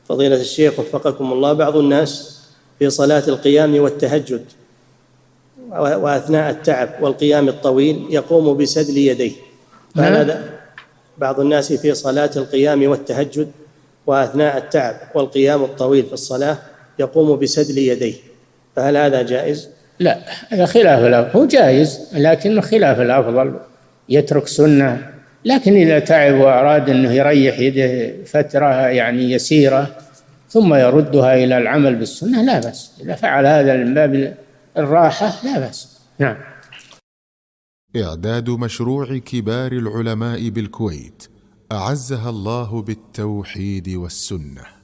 فضيلة الشيخ وفقكم الله، بعض الناس في صلاة القيام والتهجد وأثناء التعب والقيام الطويل يقوم بسدل يديه، فهل هذا بعض الناس في صلاة القيام والتهجد وأثناء التعب والقيام الطويل في الصلاة يقوم بسدل يديه، فهل هذا جائز؟ لا، هذا خلاف الأفضل. هو جائز لكنه خلاف الأفضل، يترك سنة. لكن إذا تعب وأراد أنه يريح يده فترة يعني يسيرة ثم يردها إلى العمل بالسنة لا بأس. إذا فعل هذا من باب الراحة لا بأس. نعم. إعداد مشروع كبار العلماء بالكويت أعزها الله بالتوحيد والسنة.